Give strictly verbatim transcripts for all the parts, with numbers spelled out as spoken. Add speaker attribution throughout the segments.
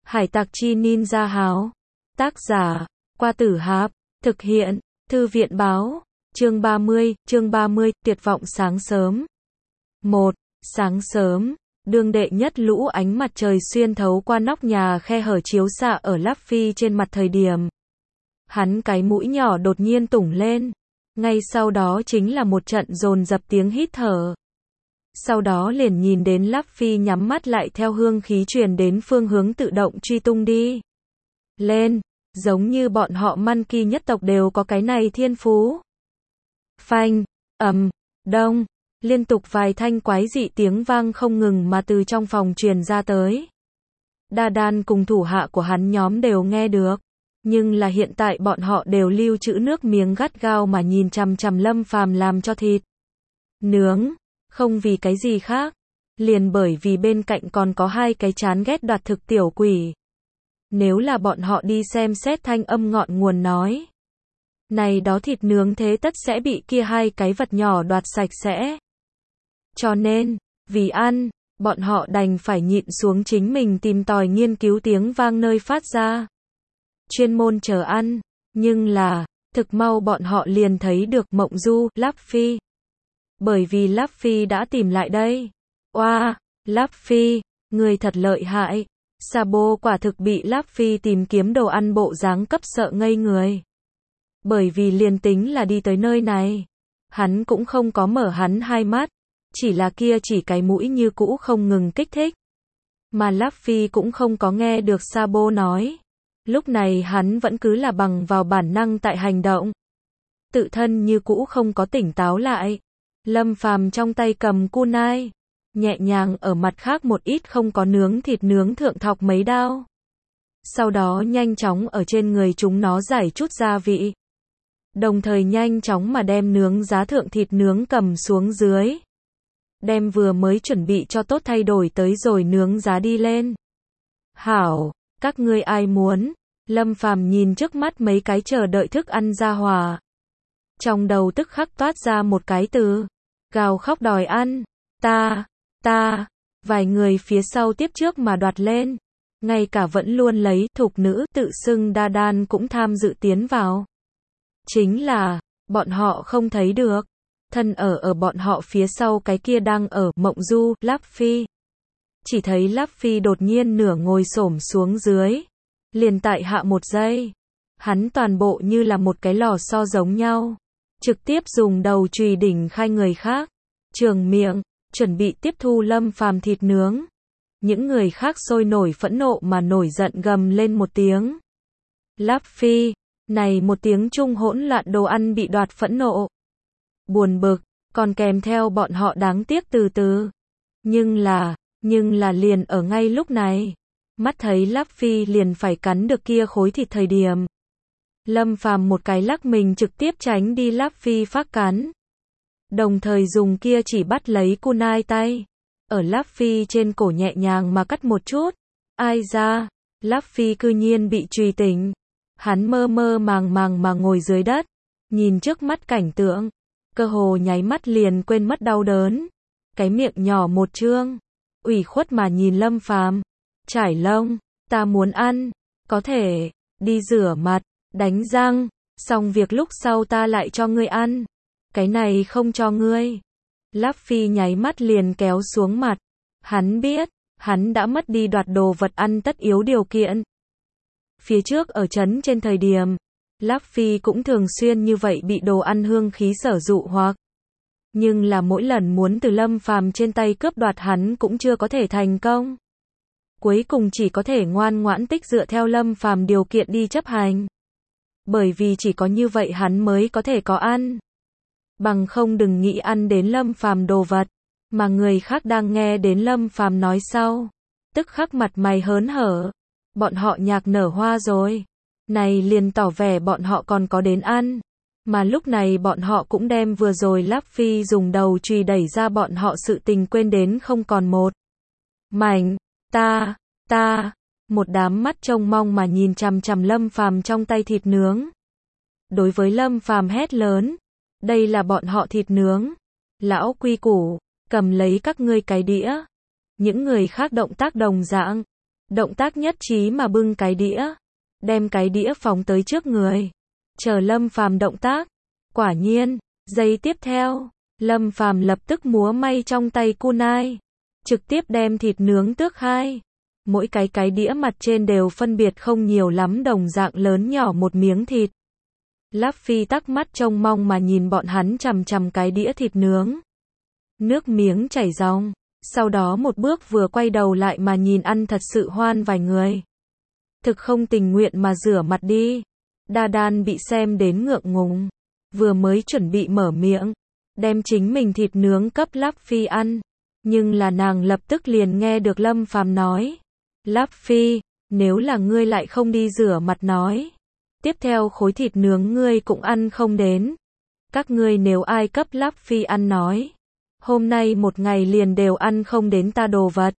Speaker 1: Hải tặc chi ninja háo. Tác giả, Qua Tử Hạp. Thực hiện, Thư viện báo. Chương ba mươi, chương ba mươi, tuyệt vọng sáng sớm. một. Sáng sớm, đương đệ nhất lũ ánh mặt trời xuyên thấu qua nóc nhà khe hở chiếu xạ ở Luffy trên mặt thời điểm. Hắn cái mũi nhỏ đột nhiên tủng lên. Ngay sau đó chính là một trận dồn dập tiếng hít thở. Sau đó liền nhìn đến Luffy nhắm mắt lại theo hương khí truyền đến phương hướng tự động truy tung đi lên, giống như bọn họ Monkey nhất tộc đều có cái này thiên phú. Phanh, ầm, đông, liên tục vài thanh quái dị tiếng vang không ngừng mà từ trong phòng truyền ra tới. Đa Đan cùng thủ hạ của hắn nhóm đều nghe được, nhưng là hiện tại bọn họ đều lưu trữ nước miếng gắt gao mà nhìn chằm chằm Lâm Phàm làm cho thịt nướng, không vì cái gì khác, liền bởi vì bên cạnh còn có hai cái chán ghét đoạt thực tiểu quỷ. Nếu là bọn họ đi xem xét thanh âm ngọn nguồn nói, này đó thịt nướng thế tất sẽ bị kia hai cái vật nhỏ đoạt sạch sẽ. Cho nên, vì ăn, bọn họ đành phải nhịn xuống chính mình tìm tòi nghiên cứu tiếng vang nơi phát ra. Chuyên môn chờ ăn, nhưng là, thực mau bọn họ liền thấy được Mộng Du, Luffy. Bởi vì Luffy đã tìm lại đây. Oa, wow, Luffy, người thật lợi hại. Sabo quả thực bị Luffy tìm kiếm đồ ăn bộ dáng cấp sợ ngây người. Bởi vì liền tính là đi tới nơi này, hắn cũng không có mở hắn hai mắt, chỉ là kia chỉ cái mũi như cũ không ngừng kích thích. Mà Luffy cũng không có nghe được Sabo nói. Lúc này hắn vẫn cứ là bằng vào bản năng tại hành động. Tự thân như cũ không có tỉnh táo lại. Lâm Phàm trong tay cầm kunai, nhẹ nhàng ở mặt khác một ít không có nướng thịt nướng thượng thọc mấy đao. Sau đó nhanh chóng ở trên người chúng nó giải chút gia vị. Đồng thời nhanh chóng mà đem nướng giá thượng thịt nướng cầm xuống dưới. Đem vừa mới chuẩn bị cho tốt thay đổi tới rồi nướng giá đi lên. Hảo, các ngươi ai muốn? Lâm Phàm nhìn trước mắt mấy cái chờ đợi thức ăn ra hòa. Trong đầu tức khắc toát ra một cái từ. Gào khóc đòi ăn. Ta, ta. Vài người phía sau tiếp trước mà đoạt lên. Ngay cả vẫn luôn lấy thục nữ tự xưng Đa Đan cũng tham dự tiến vào. Chính là, bọn họ không thấy được. Thân ở ở bọn họ phía sau cái kia đang ở Mộng Du, Luffy. Chỉ thấy Luffy đột nhiên nửa ngồi xổm xuống dưới. Liền tại hạ một giây. Hắn toàn bộ như là một cái lò xo giống nhau. Trực tiếp dùng đầu chùy đỉnh khai người khác. Trường miệng, chuẩn bị tiếp thu Lâm Phàm thịt nướng. Những người khác sôi nổi phẫn nộ mà nổi giận gầm lên một tiếng. Luffy, này một tiếng trung hỗn loạn đồ ăn bị đoạt phẫn nộ. Buồn bực, còn kèm theo bọn họ đáng tiếc từ từ. Nhưng là, nhưng là liền ở ngay lúc này. Mắt thấy Luffy liền phải cắn được kia khối thịt thời điểm. Lâm Phàm một cái lắc mình trực tiếp tránh đi Luffy phát cắn. Đồng thời dùng kia chỉ bắt lấy kunai tay. Ở Luffy trên cổ nhẹ nhàng mà cắt một chút. Ai ra, Luffy cư nhiên bị truy tỉnh. Hắn mơ mơ màng màng mà ngồi dưới đất. Nhìn trước mắt cảnh tượng. Cơ hồ nháy mắt liền quên mất đau đớn. Cái miệng nhỏ một trương. Ủy khuất mà nhìn Lâm Phàm. Trải lông, ta muốn ăn. Có thể, đi rửa mặt, đánh răng. Xong việc lúc sau ta lại cho ngươi ăn. Cái này không cho ngươi. Luffy nháy mắt liền kéo xuống mặt. Hắn biết, hắn đã mất đi đoạt đồ vật ăn tất yếu điều kiện. Phía trước ở trấn trên thời điểm, Luffy cũng thường xuyên như vậy bị đồ ăn hương khí sở dụ hoặc. Nhưng là mỗi lần muốn từ Lâm Phàm trên tay cướp đoạt hắn cũng chưa có thể thành công. Cuối cùng chỉ có thể ngoan ngoãn tích dựa theo Lâm Phàm điều kiện đi chấp hành. Bởi vì chỉ có như vậy hắn mới có thể có ăn. Bằng không đừng nghĩ ăn đến Lâm Phàm đồ vật, mà người khác đang nghe đến Lâm Phàm nói sau, tức khắc mặt mày hớn hở. Bọn họ nhạc nở hoa rồi. Này liền tỏ vẻ bọn họ còn có đến ăn. Mà lúc này bọn họ cũng đem vừa rồi Luffy dùng đầu chùy đẩy ra bọn họ sự tình quên đến không còn một mảnh. Ta, ta, một đám mắt trông mong mà nhìn chằm chằm Lâm Phàm trong tay thịt nướng. Đối với Lâm Phàm hét lớn, đây là bọn họ thịt nướng. Lão quy củ, cầm lấy các ngươi cái đĩa. Những người khác động tác đồng dạng. Động tác nhất trí mà bưng cái đĩa, đem cái đĩa phóng tới trước người. Chờ Lâm Phàm động tác. Quả nhiên, giây tiếp theo, Lâm Phàm lập tức múa may trong tay kunai, trực tiếp đem thịt nướng tước hai. Mỗi cái cái đĩa mặt trên đều phân biệt không nhiều lắm đồng dạng lớn nhỏ một miếng thịt. Luffy tắc mắt trông mong mà nhìn bọn hắn chằm chằm cái đĩa thịt nướng. Nước miếng chảy ròng, sau đó một bước vừa quay đầu lại mà nhìn ăn thật sự hoan vài người. Thực không tình nguyện mà rửa mặt đi. Đa Đan bị xem đến ngượng ngùng, vừa mới chuẩn bị mở miệng, đem chính mình thịt nướng cấp Luffy ăn, nhưng là nàng lập tức liền nghe được Lâm Phàm nói. Luffy, nếu là ngươi lại không đi rửa mặt nói, tiếp theo khối thịt nướng ngươi cũng ăn không đến. Các ngươi nếu ai cấp Luffy ăn nói, hôm nay một ngày liền đều ăn không đến ta đồ vật.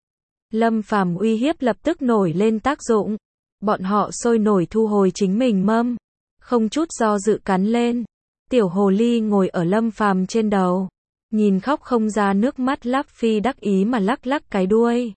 Speaker 1: Lâm Phàm uy hiếp lập tức nổi lên tác dụng. Bọn họ sôi nổi thu hồi chính mình mâm, không chút do dự cắn lên. Tiểu hồ ly ngồi ở Lâm Phàm trên đầu, nhìn khóc không ra nước mắt Luffy đắc ý mà lắc lắc cái đuôi.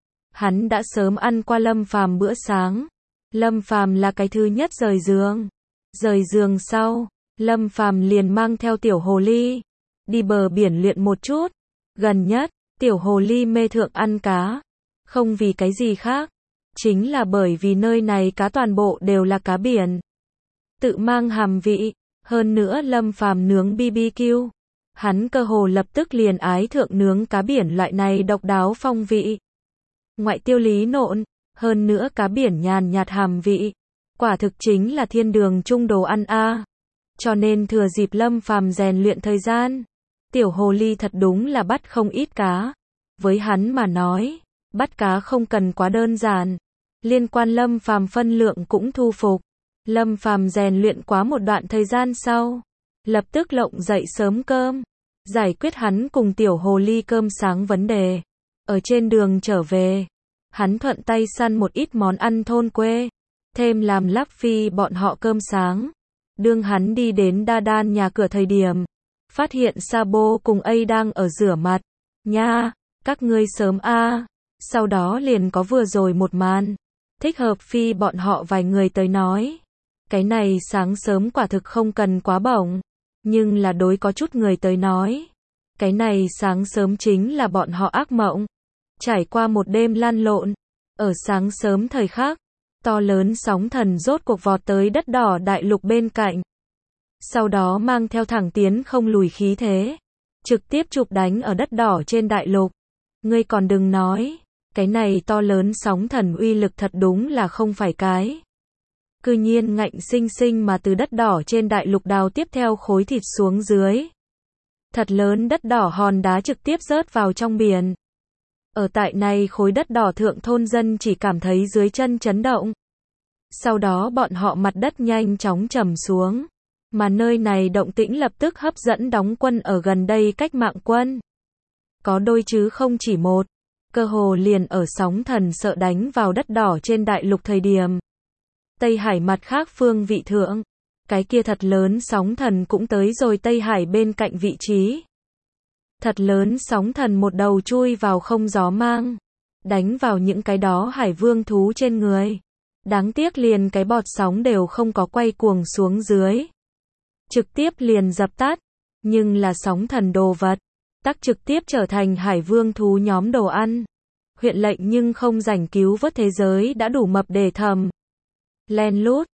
Speaker 1: Hắn đã sớm ăn qua Lâm Phàm bữa sáng. Lâm Phàm là cái thứ nhất rời giường. Rời giường sau, Lâm Phàm liền mang theo tiểu hồ ly đi bờ biển luyện một chút. Gần nhất, tiểu hồ ly mê thượng ăn cá, không vì cái gì khác, chính là bởi vì nơi này cá toàn bộ đều là cá biển, tự mang hàm vị. Hơn nữa Lâm Phàm nướng bê bê kiu, hắn cơ hồ lập tức liền ái thượng nướng cá biển loại này độc đáo phong vị. Ngoại tiêu lý nộn, hơn nữa cá biển nhàn nhạt hàm vị, quả thực chính là thiên đường chung đồ ăn a. Cho nên thừa dịp Lâm Phàm rèn luyện thời gian, tiểu hồ ly thật đúng là bắt không ít cá. Với hắn mà nói, bắt cá không cần quá đơn giản. Liên quan Lâm Phàm phân lượng cũng thu phục. Lâm Phàm rèn luyện quá một đoạn thời gian sau, lập tức lộng dậy sớm cơm, giải quyết hắn cùng tiểu hồ ly cơm sáng vấn đề. Ở trên đường trở về, hắn thuận tay săn một ít món ăn thôn quê, thêm làm Luffy bọn họ cơm sáng. Đương hắn đi đến Đa Đan nhà cửa thời điểm, phát hiện Sabo cùng A đang ở rửa mặt. Nha, các ngươi sớm a. Sau đó liền có vừa rồi một màn, thích hợp phi bọn họ vài người tới nói. Cái này sáng sớm quả thực không cần quá bổng, nhưng là đối có chút người tới nói, cái này sáng sớm chính là bọn họ ác mộng. Trải qua một đêm lăn lộn, ở sáng sớm thời khắc, to lớn sóng thần rốt cuộc vọt tới đất đỏ đại lục bên cạnh. Sau đó mang theo thẳng tiến không lùi khí thế, trực tiếp chụp đánh ở đất đỏ trên đại lục. Ngươi còn đừng nói, cái này to lớn sóng thần uy lực thật đúng là không phải cái. Cư nhiên ngạnh sinh sinh mà từ đất đỏ trên đại lục đào tiếp theo khối thịt xuống dưới. Thật lớn đất đỏ hòn đá trực tiếp rớt vào trong biển. Ở tại này khối đất đỏ thượng thôn dân chỉ cảm thấy dưới chân chấn động. Sau đó bọn họ mặt đất nhanh chóng trầm xuống. Mà nơi này động tĩnh lập tức hấp dẫn đóng quân ở gần đây cách mạng quân. Có đôi chứ không chỉ một. Cơ hồ liền ở sóng thần sợ đánh vào đất đỏ trên đại lục thời điểm. Tây Hải mặt khác phương vị thượng, cái kia thật lớn sóng thần cũng tới rồi Tây Hải bên cạnh vị trí. Thật lớn sóng thần một đầu chui vào không gió mang, đánh vào những cái đó hải vương thú trên người. Đáng tiếc liền cái bọt sóng đều không có quay cuồng xuống dưới. Trực tiếp liền dập tắt, nhưng là sóng thần đồ vật, tắc trực tiếp trở thành hải vương thú nhóm đồ ăn. Huyện lệnh nhưng không rảnh cứu vớt thế giới đã đủ mập để thầm. Len lút,